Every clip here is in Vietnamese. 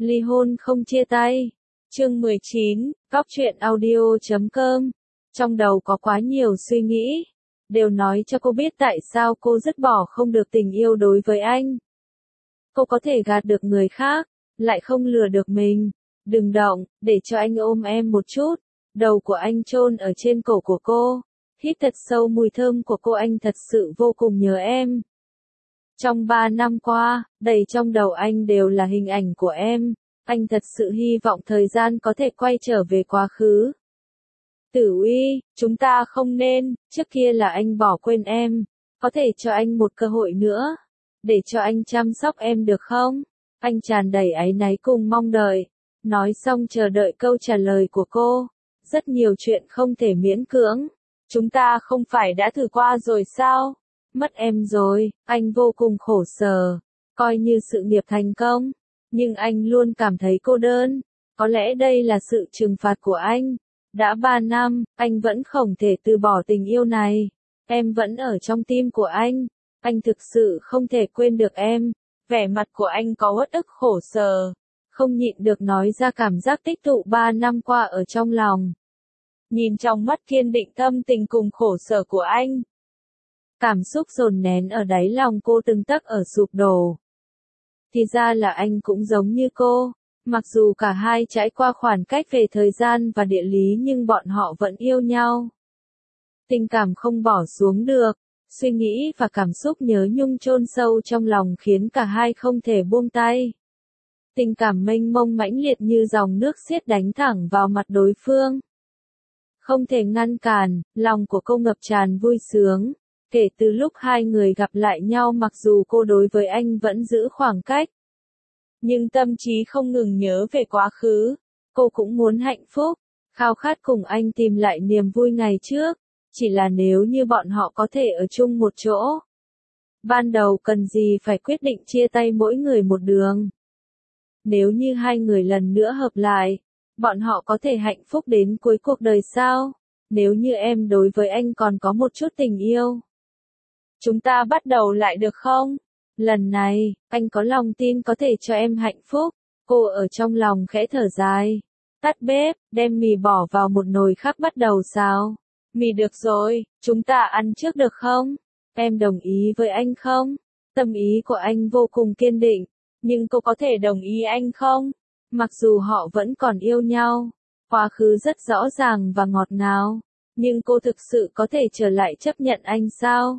Ly hôn không chia tay. Chương 19, Góc truyện audio.com. Trong đầu có quá nhiều suy nghĩ, đều nói cho cô biết tại sao cô dứt bỏ không được tình yêu đối với anh. Cô có thể gạt được người khác, lại không lừa được mình. Đừng động, để cho anh ôm em một chút. Đầu của anh chôn ở trên cổ của cô. Hít thật sâu mùi thơm của cô, anh thật sự vô cùng nhớ em. Trong 3 năm qua, đầy trong đầu anh đều là hình ảnh của em. Anh thật sự hy vọng thời gian có thể quay trở về quá khứ. Tử Uy, chúng ta không nên, trước kia là anh bỏ quên em. Có thể cho anh một cơ hội nữa, để cho anh chăm sóc em được không? Anh tràn đầy áy náy cùng mong đợi. Nói xong chờ đợi câu trả lời của cô. Rất nhiều chuyện không thể miễn cưỡng. Chúng ta không phải đã thử qua rồi sao? Mất em rồi, anh vô cùng khổ sở. Coi như sự nghiệp thành công. Nhưng anh luôn cảm thấy cô đơn. Có lẽ đây là sự trừng phạt của anh. Đã 3 năm, anh vẫn không thể từ bỏ tình yêu này. Em vẫn ở trong tim của anh. Anh thực sự không thể quên được em. Vẻ mặt của anh có uất ức khổ sở. Không nhịn được nói ra cảm giác tích tụ 3 năm qua ở trong lòng. Nhìn trong mắt kiên định thâm tình cùng khổ sở của anh. Cảm xúc dồn nén ở đáy lòng cô từng tấc ở sụp đổ. Thì ra là anh cũng giống như cô. Mặc dù cả hai trải qua khoảng cách về thời gian và địa lý nhưng bọn họ vẫn yêu nhau. Tình cảm không bỏ xuống được. Suy nghĩ và cảm xúc nhớ nhung chôn sâu trong lòng khiến cả hai không thể buông tay. Tình cảm mênh mông mãnh liệt như dòng nước xiết đánh thẳng vào mặt đối phương. Không thể ngăn cản, lòng của cô ngập tràn vui sướng. Kể từ lúc hai người gặp lại nhau, mặc dù cô đối với anh vẫn giữ khoảng cách, nhưng tâm trí không ngừng nhớ về quá khứ. Cô cũng muốn hạnh phúc, khao khát cùng anh tìm lại niềm vui ngày trước. Chỉ là nếu như bọn họ có thể ở chung một chỗ. Ban đầu cần gì phải quyết định chia tay mỗi người một đường. Nếu như hai người lần nữa hợp lại, bọn họ có thể hạnh phúc đến cuối cuộc đời sao? Nếu như em đối với anh còn có một chút tình yêu, chúng ta bắt đầu lại được không? Lần này, anh có lòng tin có thể cho em hạnh phúc. Cô ở trong lòng khẽ thở dài. Tắt bếp, đem mì bỏ vào một nồi khác bắt đầu xào. Mì được rồi, chúng ta ăn trước được không? Em đồng ý với anh không? Tâm ý của anh vô cùng kiên định. Nhưng cô có thể đồng ý anh không? Mặc dù họ vẫn còn yêu nhau. Quá khứ rất rõ ràng và ngọt ngào. Nhưng cô thực sự có thể trở lại chấp nhận anh sao?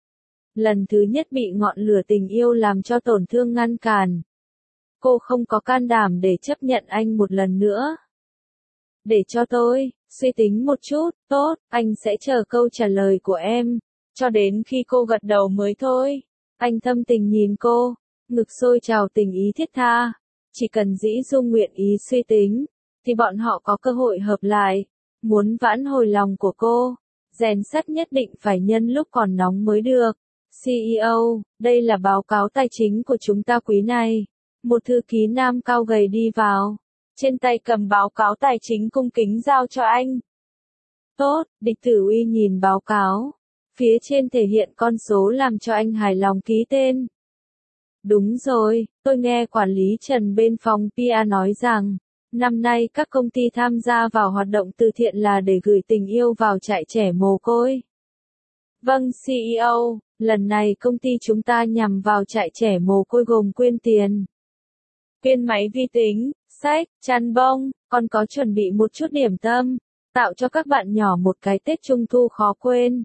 Lần thứ nhất bị ngọn lửa tình yêu làm cho tổn thương ngăn cản. Cô không có can đảm để chấp nhận anh một lần nữa. Để cho tôi suy tính một chút, tốt, anh sẽ chờ câu trả lời của em. Cho đến khi cô gật đầu mới thôi. Anh thâm tình nhìn cô, ngực sôi trào tình ý thiết tha. Chỉ cần Dĩ Dung nguyện ý suy tính, thì bọn họ có cơ hội hợp lại. Muốn vãn hồi lòng của cô, rèn sắt nhất định phải nhân lúc còn nóng mới được. CEO, đây là báo cáo tài chính của chúng ta quý này. Một thư ký nam cao gầy đi vào. Trên tay cầm báo cáo tài chính cung kính giao cho anh. Tốt, Địch Tử Uy nhìn báo cáo. Phía trên thể hiện con số làm cho anh hài lòng ký tên. Đúng rồi, tôi nghe quản lý Trần bên phòng PR nói rằng, năm nay các công ty tham gia vào hoạt động từ thiện là để gửi tình yêu vào trại trẻ mồ côi. Vâng CEO, lần này công ty chúng ta nhằm vào trại trẻ mồ côi gồm quyên tiền, quyên máy vi tính, sách, chăn bông, còn có chuẩn bị một chút điểm tâm, tạo cho các bạn nhỏ một cái Tết Trung thu khó quên.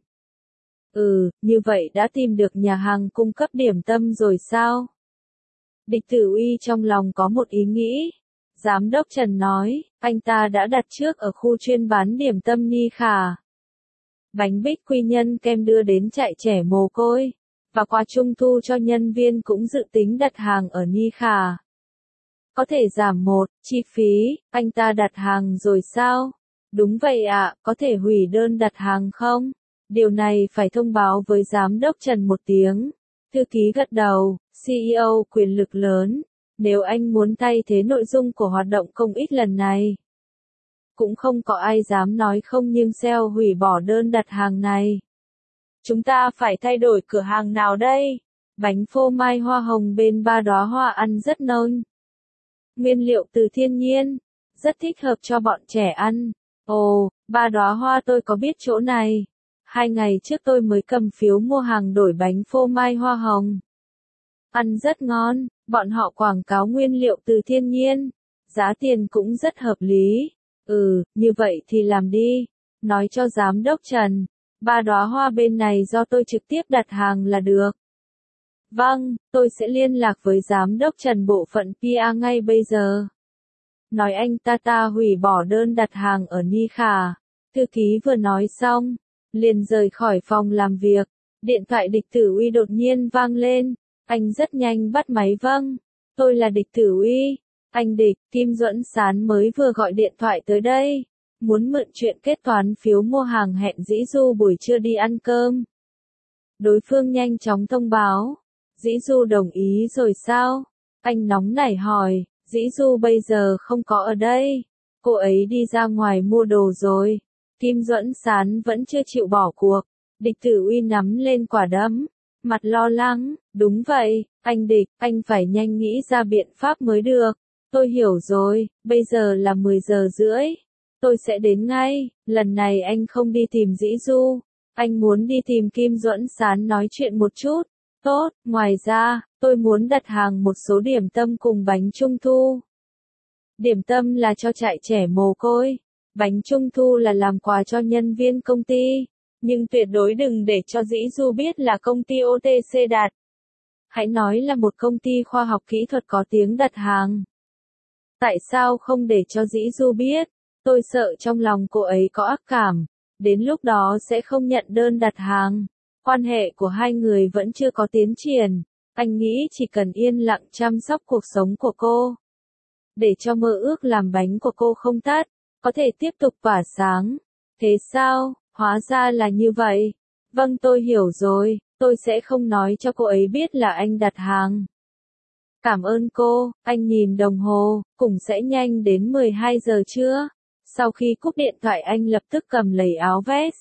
Như vậy đã tìm được nhà hàng cung cấp điểm tâm rồi sao? Địch Tử Uy trong lòng có một ý nghĩ. Giám đốc Trần nói, anh ta đã đặt trước ở khu chuyên bán điểm tâm Ni Khả. Bánh bích quy nhân kem đưa đến trại trẻ mồ côi. Và quà Trung thu cho nhân viên cũng dự tính đặt hàng ở Ni Khả. Có thể giảm chi phí, anh ta đặt hàng rồi sao? Đúng vậy ạ, có thể hủy đơn đặt hàng không? Điều này phải thông báo với giám đốc Trần một tiếng. Thư ký gật đầu, CEO quyền lực lớn. Nếu anh muốn thay thế nội dung của hoạt động công ích lần này, cũng không có ai dám nói không, nhưng sale hủy bỏ đơn đặt hàng này. Chúng ta phải thay đổi cửa hàng nào đây? Bánh phô mai hoa hồng bên 3 đóa hoa ăn rất ngon. nguyên liệu từ thiên nhiên, rất thích hợp cho bọn trẻ ăn. Ồ, 3 đóa hoa tôi có biết chỗ này. 2 ngày trước tôi mới cầm phiếu mua hàng đổi bánh phô mai hoa hồng. Ăn rất ngon, bọn họ quảng cáo nguyên liệu từ thiên nhiên, giá tiền cũng rất hợp lý. Như vậy thì làm đi, nói cho giám đốc Trần, 3 đóa hoa bên này do tôi trực tiếp đặt hàng là được. Vâng, tôi sẽ liên lạc với giám đốc Trần bộ phận PR ngay bây giờ. Nói anh ta hủy bỏ đơn đặt hàng ở Ni Khả. Thư ký vừa nói xong, liền rời khỏi phòng làm việc. Điện thoại Địch Tử Uy đột nhiên vang lên. Anh rất nhanh bắt máy. Vâng, tôi là Địch Tử Uy. Anh Địch, Kim Duẫn Sán mới vừa gọi điện thoại tới đây. Muốn mượn chuyện kết toán phiếu mua hàng hẹn Dĩ Du buổi trưa đi ăn cơm. Đối phương nhanh chóng thông báo. Dĩ Du đồng ý rồi sao? Anh nóng nảy hỏi. Dĩ Du bây giờ không có ở đây. Cô ấy đi ra ngoài mua đồ rồi. Kim Duẫn Sán vẫn chưa chịu bỏ cuộc. Địch Tử Uy nắm lên quả đấm. Mặt lo lắng. Đúng vậy, anh Địch, anh phải nhanh nghĩ ra biện pháp mới được. Tôi hiểu rồi, bây giờ là 10 giờ rưỡi. Tôi sẽ đến ngay. Lần này anh không đi tìm Dĩ Du. Anh muốn đi tìm Kim Duẫn Sán nói chuyện một chút. Tốt, ngoài ra, tôi muốn đặt hàng một số điểm tâm cùng bánh trung thu. Điểm tâm là cho trại trẻ mồ côi. Bánh trung thu là làm quà cho nhân viên công ty. Nhưng tuyệt đối đừng để cho Dĩ Du biết là công ty OTC đặt. Hãy nói là một công ty khoa học kỹ thuật có tiếng đặt hàng. Tại sao không để cho Dĩ Du biết? Tôi sợ trong lòng cô ấy có ác cảm. Đến lúc đó sẽ không nhận đơn đặt hàng. Quan hệ của hai người vẫn chưa có tiến triển. Anh nghĩ chỉ cần yên lặng chăm sóc cuộc sống của cô. Để cho mơ ước làm bánh của cô không tắt. Có thể tiếp tục tỏa sáng. Thế sao? Hóa ra là như vậy. Vâng, tôi hiểu rồi. Tôi sẽ không nói cho cô ấy biết là anh đặt hàng. Cảm ơn cô. Anh nhìn đồng hồ. Cũng sẽ nhanh đến 12 giờ trưa. Sau khi cúp điện thoại anh lập tức cầm lấy áo vest.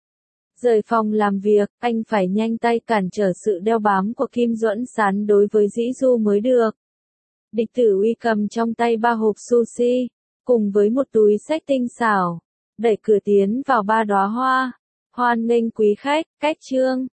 Rời phòng làm việc, anh phải nhanh tay cản trở sự đeo bám của Kim Duẫn Sán đối với Dĩ Du mới được. Địch Tử Uy cầm trong tay 3 hộp sushi, cùng với một túi xách tinh xảo, đẩy cửa tiến vào 3 đóa hoa. Hoan nghênh quý khách, Cách Trương.